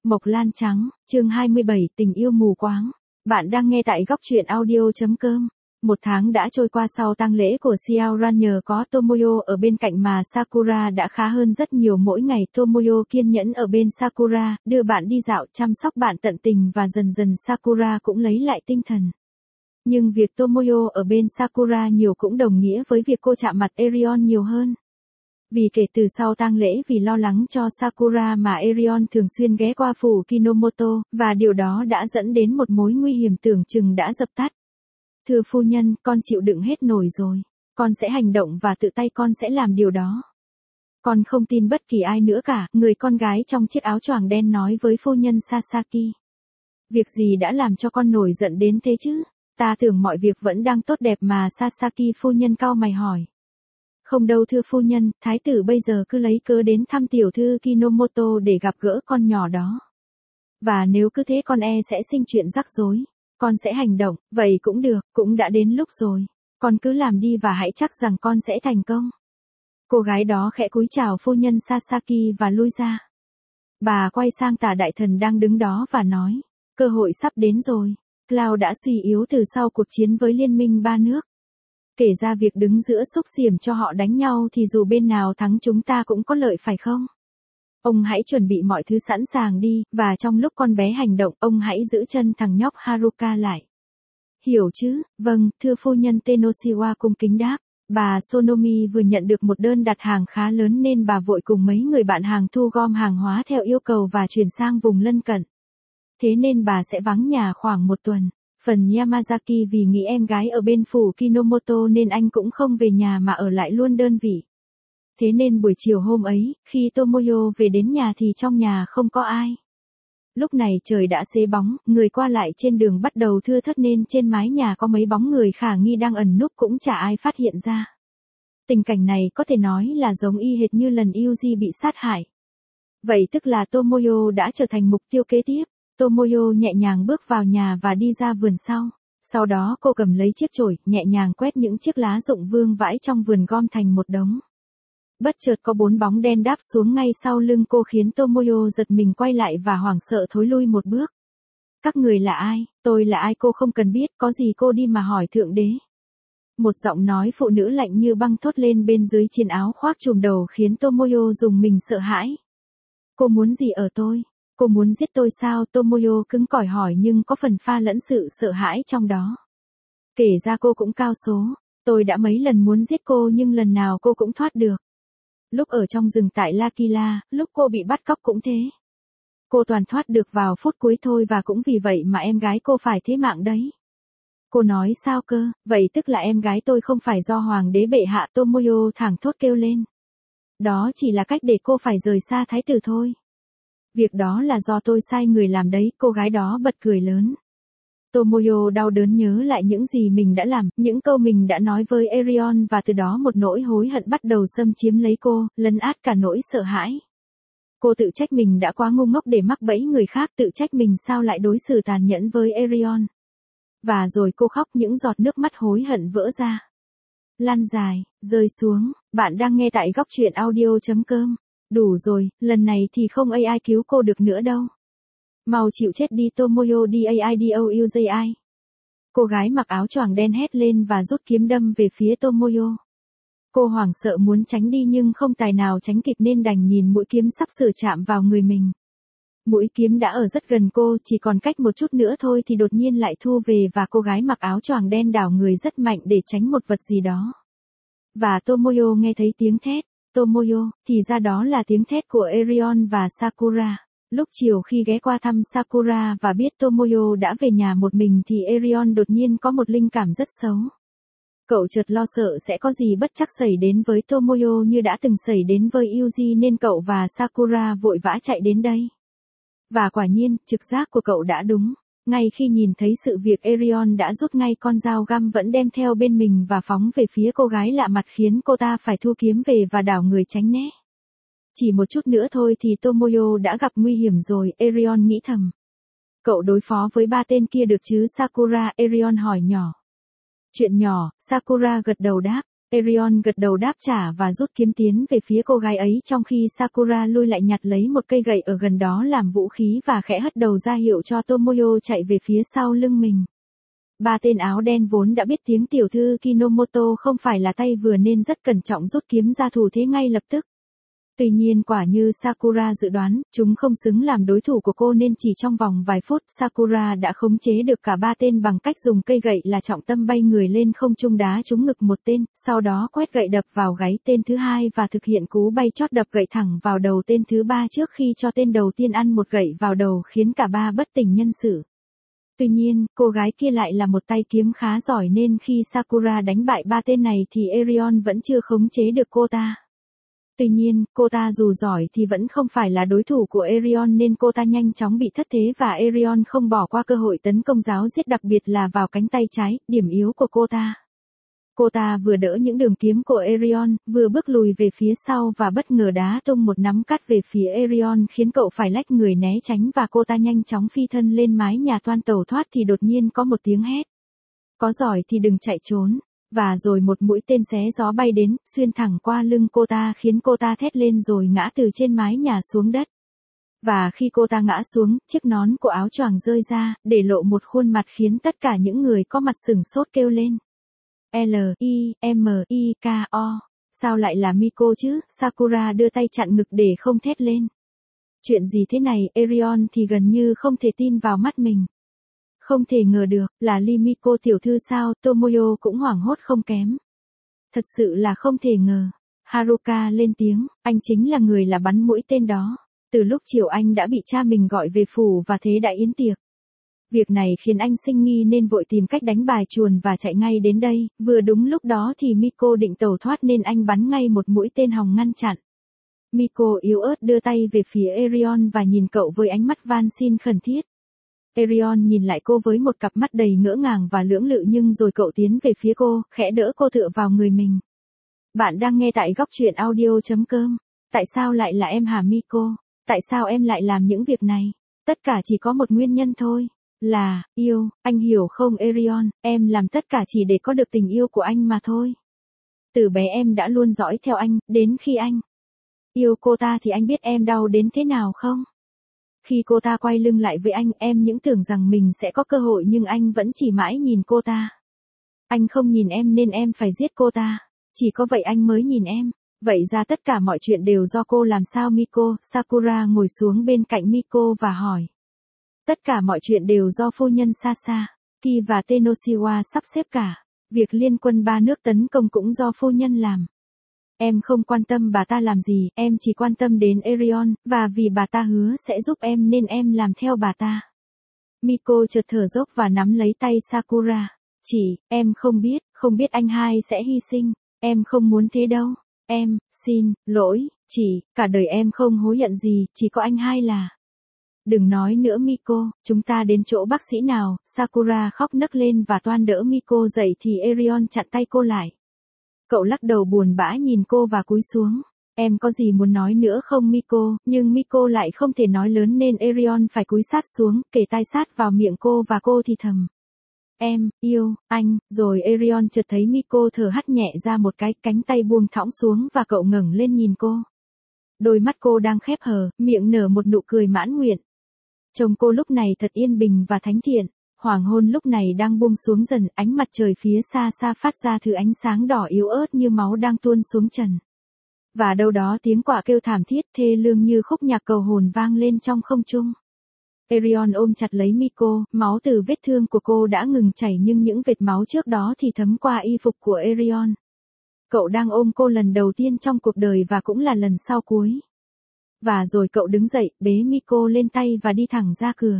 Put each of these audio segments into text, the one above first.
Mộc Lan Trắng, chương 27, tình yêu mù quáng. Bạn đang nghe tại góc truyện audio.com. Một tháng đã trôi qua sau tang lễ của Xiaoran, nhờ có Tomoyo ở bên cạnh mà Sakura đã khá hơn rất nhiều. Mỗi ngày Tomoyo kiên nhẫn ở bên Sakura, đưa bạn đi dạo, chăm sóc bạn tận tình và dần dần Sakura cũng lấy lại tinh thần. Nhưng việc Tomoyo ở bên Sakura nhiều cũng đồng nghĩa với việc cô chạm mặt Erion nhiều hơn. Vì kể từ sau tang lễ, vì lo lắng cho Sakura mà Erion thường xuyên ghé qua phủ Kinomoto, và điều đó đã dẫn đến một mối nguy hiểm tưởng chừng đã dập tắt. Thưa phu nhân, con chịu đựng hết nổi rồi. Con sẽ hành động và tự tay con sẽ làm điều đó. Con không tin bất kỳ ai nữa cả, người con gái trong chiếc áo choàng đen nói với phu nhân Sasaki. Việc gì đã làm cho con nổi giận đến thế chứ? Ta tưởng mọi việc vẫn đang tốt đẹp mà. Sasaki phu nhân cau mày hỏi. Không đâu thưa phu nhân, thái tử bây giờ cứ lấy cớ đến thăm tiểu thư Kinomoto để gặp gỡ con nhỏ đó. Và nếu cứ thế con sẽ sinh chuyện rắc rối. Con sẽ hành động, vậy cũng được, cũng đã đến lúc rồi. Con cứ làm đi và hãy chắc rằng con sẽ thành công. Cô gái đó khẽ cúi chào phu nhân Sasaki và lui ra. Bà quay sang Tả đại thần đang đứng đó và nói, cơ hội sắp đến rồi. Cloud đã suy yếu từ sau cuộc chiến với liên minh ba nước. Kể ra việc đứng giữa xúc xiểm cho họ đánh nhau thì dù bên nào thắng chúng ta cũng có lợi phải không? Ông hãy chuẩn bị mọi thứ sẵn sàng đi, và trong lúc con bé hành động, ông hãy giữ chân thằng nhóc Haruka lại. Hiểu chứ? Vâng, thưa phu nhân. Tenoshiwa cung kính đáp. Bà Sonomi vừa nhận được một đơn đặt hàng khá lớn nên bà vội cùng mấy người bạn hàng thu gom hàng hóa theo yêu cầu và chuyển sang vùng lân cận. Thế nên bà sẽ vắng nhà khoảng một tuần. Phần Yamazaki vì nghĩ em gái ở bên phủ Kinomoto nên anh cũng không về nhà mà ở lại luôn đơn vị. Thế nên buổi chiều hôm ấy, khi Tomoyo về đến nhà thì trong nhà không có ai. Lúc này trời đã xế bóng, người qua lại trên đường bắt đầu thưa thớt nên trên mái nhà có mấy bóng người khả nghi đang ẩn núp cũng chả ai phát hiện ra. Tình cảnh này có thể nói là giống y hệt như lần Yuji bị sát hại. Vậy tức là Tomoyo đã trở thành mục tiêu kế tiếp. Tomoyo nhẹ nhàng bước vào nhà và đi ra vườn sau. Sau đó cô cầm lấy chiếc chổi, nhẹ nhàng quét những chiếc lá rụng vương vãi trong vườn gom thành một đống. Bất chợt có 4 bóng đen đáp xuống ngay sau lưng cô khiến Tomoyo giật mình quay lại và hoảng sợ thối lui một bước. Các người là ai? Tôi là ai? Cô không cần biết, có gì cô đi mà hỏi thượng đế. Một giọng nói phụ nữ lạnh như băng thốt lên bên dưới chiếc áo khoác trùm đầu khiến Tomoyo rùng mình sợ hãi. Cô muốn gì ở tôi? Cô muốn giết tôi sao? Tomoyo cứng cỏi hỏi nhưng có phần pha lẫn sự sợ hãi trong đó. Kể ra cô cũng cao số. Tôi đã mấy lần muốn giết cô nhưng lần nào cô cũng thoát được. Lúc ở trong rừng tại L'Aquila, lúc cô bị bắt cóc cũng thế. Cô toàn thoát được vào phút cuối thôi và cũng vì vậy mà em gái cô phải thế mạng đấy. Cô nói sao cơ? Vậy tức là em gái tôi không phải do hoàng đế bệ hạ? Tomoyo thảng thốt kêu lên. Đó chỉ là cách để cô phải rời xa thái tử thôi. Việc đó là do tôi sai người làm đấy. Cô gái đó bật cười lớn. Tomoyo đau đớn nhớ lại những gì mình đã làm, những câu mình đã nói với Erion và từ đó một nỗi hối hận bắt đầu xâm chiếm lấy cô, lấn át cả nỗi sợ hãi. Cô tự trách mình đã quá ngu ngốc để mắc bẫy người khác, tự trách mình sao lại đối xử tàn nhẫn với Erion. Và rồi cô khóc, những giọt nước mắt hối hận vỡ ra. Lăn dài, rơi xuống. Bạn đang nghe tại góc truyện audio.com. Đủ rồi, lần này thì không AI cứu cô được nữa đâu. Mau chịu chết đi. Tomoyo DAIDOUJI. Cô gái mặc áo choàng đen hét lên và rút kiếm đâm về phía Tomoyo. Cô hoảng sợ muốn tránh đi nhưng không tài nào tránh kịp nên đành nhìn mũi kiếm sắp sửa chạm vào người mình. Mũi kiếm đã ở rất gần cô, chỉ còn cách một chút nữa thôi thì đột nhiên lại thu về và cô gái mặc áo choàng đen đảo người rất mạnh để tránh một vật gì đó. Và Tomoyo nghe thấy tiếng thét. Tomoyo, thì ra đó là tiếng thét của Erion và Sakura. Lúc chiều khi ghé qua thăm Sakura và biết Tomoyo đã về nhà một mình thì Erion đột nhiên có một linh cảm rất xấu. Cậu chợt lo sợ sẽ có gì bất trắc xảy đến với Tomoyo như đã từng xảy đến với Yuji nên cậu và Sakura vội vã chạy đến đây. Và quả nhiên, trực giác của cậu đã đúng. Ngay khi nhìn thấy sự việc, Erion đã rút ngay con dao găm vẫn đem theo bên mình và phóng về phía cô gái lạ mặt khiến cô ta phải thu kiếm về và đảo người tránh né. Chỉ một chút nữa thôi thì Tomoyo đã gặp nguy hiểm rồi, Erion nghĩ thầm. Cậu đối phó với 3 tên kia được chứ Sakura? Erion hỏi nhỏ. Chuyện nhỏ, Sakura gật đầu đáp. Erion gật đầu đáp trả và rút kiếm tiến về phía cô gái ấy trong khi Sakura lui lại nhặt lấy một cây gậy ở gần đó làm vũ khí và khẽ hất đầu ra hiệu cho Tomoyo chạy về phía sau lưng mình. Ba tên áo đen vốn đã biết tiếng tiểu thư Kinomoto không phải là tay vừa nên rất cẩn trọng rút kiếm ra thủ thế ngay lập tức. Tuy nhiên quả như Sakura dự đoán, chúng không xứng làm đối thủ của cô nên chỉ trong vòng vài phút Sakura đã khống chế được cả ba tên bằng cách dùng cây gậy là trọng tâm bay người lên không trung đá trúng ngực một tên, sau đó quét gậy đập vào gáy tên thứ hai và thực hiện cú bay chót đập gậy thẳng vào đầu tên thứ ba trước khi cho tên đầu tiên ăn một gậy vào đầu khiến cả ba bất tỉnh nhân sự. Tuy nhiên, cô gái kia lại là một tay kiếm khá giỏi nên khi Sakura đánh bại ba tên này thì Erion vẫn chưa khống chế được cô ta. Tuy nhiên, cô ta dù giỏi thì vẫn không phải là đối thủ của Erion nên cô ta nhanh chóng bị thất thế và Erion không bỏ qua cơ hội tấn công giáo giết đặc biệt là vào cánh tay trái, điểm yếu của cô ta. Cô ta vừa đỡ những đường kiếm của Erion, vừa bước lùi về phía sau và bất ngờ đá tung một nắm cát về phía Erion khiến cậu phải lách người né tránh và cô ta nhanh chóng phi thân lên mái nhà toan tẩu thoát thì đột nhiên có một tiếng hét. Có giỏi thì đừng chạy trốn. Và rồi một mũi tên xé gió bay đến, xuyên thẳng qua lưng cô ta khiến cô ta thét lên rồi ngã từ trên mái nhà xuống đất. Và khi cô ta ngã xuống, chiếc nón của áo choàng rơi ra, để lộ một khuôn mặt khiến tất cả những người có mặt sửng sốt kêu lên. L-I-M-I-K-O. Sao lại là Miko chứ? Sakura đưa tay chặn ngực để không thét lên. Chuyện gì thế này? Erion thì gần như không thể tin vào mắt mình. Không thể ngờ được, là Limiko tiểu thư sao? Tomoyo cũng hoảng hốt không kém. Thật sự là không thể ngờ. Haruka lên tiếng, anh chính là người là bắn mũi tên đó. Từ lúc chiều anh đã bị cha mình gọi về phủ và thế đã yến tiệc. Việc này khiến anh sinh nghi nên vội tìm cách đánh bài chuồn và chạy ngay đến đây, vừa đúng lúc đó thì Miko định tẩu thoát nên anh bắn ngay một mũi tên hòng ngăn chặn. Miko yếu ớt đưa tay về phía Erion và nhìn cậu với ánh mắt van xin khẩn thiết. Erion nhìn lại cô với một cặp mắt đầy ngỡ ngàng và lưỡng lự nhưng rồi cậu tiến về phía cô, khẽ đỡ cô tựa vào người mình. Bạn đang nghe tại góc truyện audio.com. Tại sao lại là em hả Miko? Tại sao em lại làm những việc này? Tất cả chỉ có một nguyên nhân thôi. Là, yêu, anh hiểu không Erion, em làm tất cả chỉ để có được tình yêu của anh mà thôi. Từ bé em đã luôn dõi theo anh, đến khi anh yêu cô ta thì anh biết em đau đến thế nào không? Khi cô ta quay lưng lại với anh, em những tưởng rằng mình sẽ có cơ hội nhưng anh vẫn chỉ mãi nhìn cô ta. Anh không nhìn em nên em phải giết cô ta. Chỉ có vậy anh mới nhìn em. Vậy ra tất cả mọi chuyện đều do cô làm sao Miko? Sakura ngồi xuống bên cạnh Miko và hỏi. Tất cả mọi chuyện đều do phu nhân Sasa, Ki và Tenoshiwa sắp xếp cả. Việc liên quân ba nước tấn công cũng do phu nhân làm. Em không quan tâm bà ta làm gì, em chỉ quan tâm đến Erion, và vì bà ta hứa sẽ giúp em nên em làm theo bà ta. Miko chợt thở dốc và nắm lấy tay Sakura. Em không biết anh hai sẽ hy sinh, em không muốn thế đâu. Em, xin, lỗi, cả đời em không hối hận gì, chỉ có anh hai là. Đừng nói nữa Miko, chúng ta đến chỗ bác sĩ nào, Sakura khóc nấc lên và toan đỡ Miko dậy thì Erion chặn tay cô lại. Cậu lắc đầu buồn bã nhìn cô và cúi xuống. Em có gì muốn nói nữa không Miko, nhưng Miko lại không thể nói lớn nên Erion phải cúi sát xuống, kề tai sát vào miệng cô và cô thì thầm. Em, yêu, anh, rồi Erion chợt thấy Miko thở hắt nhẹ ra một cái, cánh tay buông thõng xuống và cậu ngẩng lên nhìn cô. Đôi mắt cô đang khép hờ, miệng nở một nụ cười mãn nguyện. Trông cô lúc này thật yên bình và thánh thiện, hoàng hôn lúc này đang buông xuống dần, ánh mặt trời phía xa xa phát ra thứ ánh sáng đỏ yếu ớt như máu đang tuôn xuống trần. Và đâu đó tiếng quạ kêu thảm thiết thê lương như khúc nhạc cầu hồn vang lên trong không trung. Erion ôm chặt lấy Miko, máu từ vết thương của cô đã ngừng chảy nhưng những vệt máu trước đó thì thấm qua y phục của Erion. Cậu đang ôm cô lần đầu tiên trong cuộc đời và cũng là lần sau cuối. Và rồi cậu đứng dậy, bế Miko lên tay và đi thẳng ra cửa.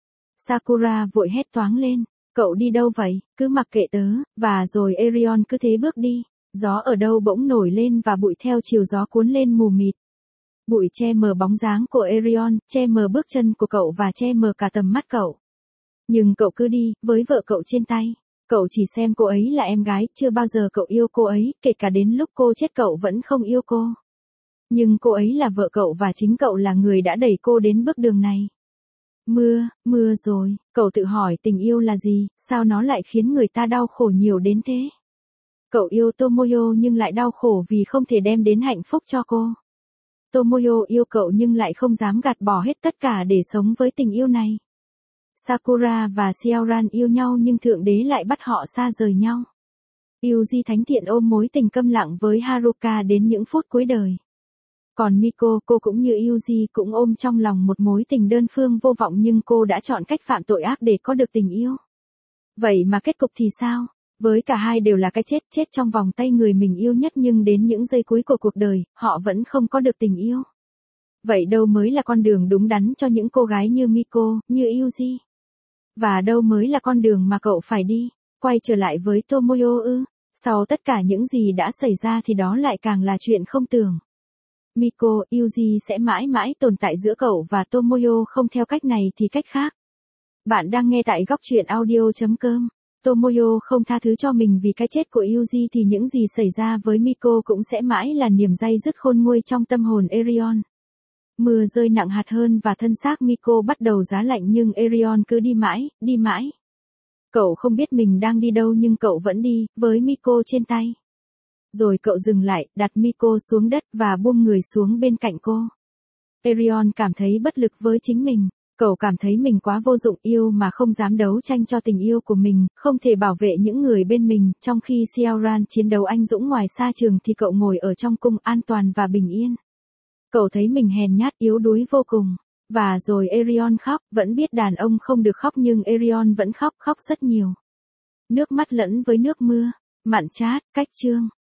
Sakura vội hét toáng lên, cậu đi đâu vậy, cứ mặc kệ tớ, và rồi Erion cứ thế bước đi. Gió ở đâu bỗng nổi lên và bụi theo chiều gió cuốn lên mù mịt. Bụi che mờ bóng dáng của Erion, che mờ bước chân của cậu và che mờ cả tầm mắt cậu. Nhưng cậu cứ đi, với vợ cậu trên tay. Cậu chỉ xem cô ấy là em gái, chưa bao giờ cậu yêu cô ấy, kể cả đến lúc cô chết cậu vẫn không yêu cô. Nhưng cô ấy là vợ cậu và chính cậu là người đã đẩy cô đến bước đường này. Mưa rồi, cậu tự hỏi tình yêu là gì, sao nó lại khiến người ta đau khổ nhiều đến thế? Cậu yêu Tomoyo nhưng lại đau khổ vì không thể đem đến hạnh phúc cho cô. Tomoyo yêu cậu nhưng lại không dám gạt bỏ hết tất cả để sống với tình yêu này. Sakura và Xiaoran yêu nhau nhưng Thượng Đế lại bắt họ xa rời nhau. Yuji thánh thiện ôm mối tình câm lặng với Haruka đến những phút cuối đời. Còn Miko, cô cũng như Yuji cũng ôm trong lòng một mối tình đơn phương vô vọng nhưng cô đã chọn cách phạm tội ác để có được tình yêu. Vậy mà kết cục thì sao? Với cả hai đều là cái chết trong vòng tay người mình yêu nhất nhưng đến những giây cuối của cuộc đời, họ vẫn không có được tình yêu. Vậy đâu mới là con đường đúng đắn cho những cô gái như Miko, như Yuji? Và đâu mới là con đường mà cậu phải đi? Quay trở lại với Tomoyo ư? Sau tất cả những gì đã xảy ra thì đó lại càng là chuyện không tưởng. Miko, Yuji sẽ mãi mãi tồn tại giữa cậu và Tomoyo không theo cách này thì cách khác. Bạn đang nghe tại góc truyện audio.com. Tomoyo không tha thứ cho mình vì cái chết của Yuji thì những gì xảy ra với Miko cũng sẽ mãi là niềm day dứt khôn nguôi trong tâm hồn Erion. Mưa rơi nặng hạt hơn và thân xác Miko bắt đầu giá lạnh nhưng Erion cứ đi mãi. Cậu không biết mình đang đi đâu nhưng cậu vẫn đi, với Miko trên tay. Rồi cậu dừng lại, đặt Miko xuống đất và buông người xuống bên cạnh cô. Erion cảm thấy bất lực với chính mình. Cậu cảm thấy mình quá vô dụng, yêu mà không dám đấu tranh cho tình yêu của mình, không thể bảo vệ những người bên mình, trong khi Xiaoran chiến đấu anh dũng ngoài xa trường thì cậu ngồi ở trong cung an toàn và bình yên. Cậu thấy mình hèn nhát yếu đuối vô cùng. Và rồi Erion khóc, vẫn biết đàn ông không được khóc nhưng Erion vẫn khóc rất nhiều. Nước mắt lẫn với nước mưa, mặn chát, cách chương.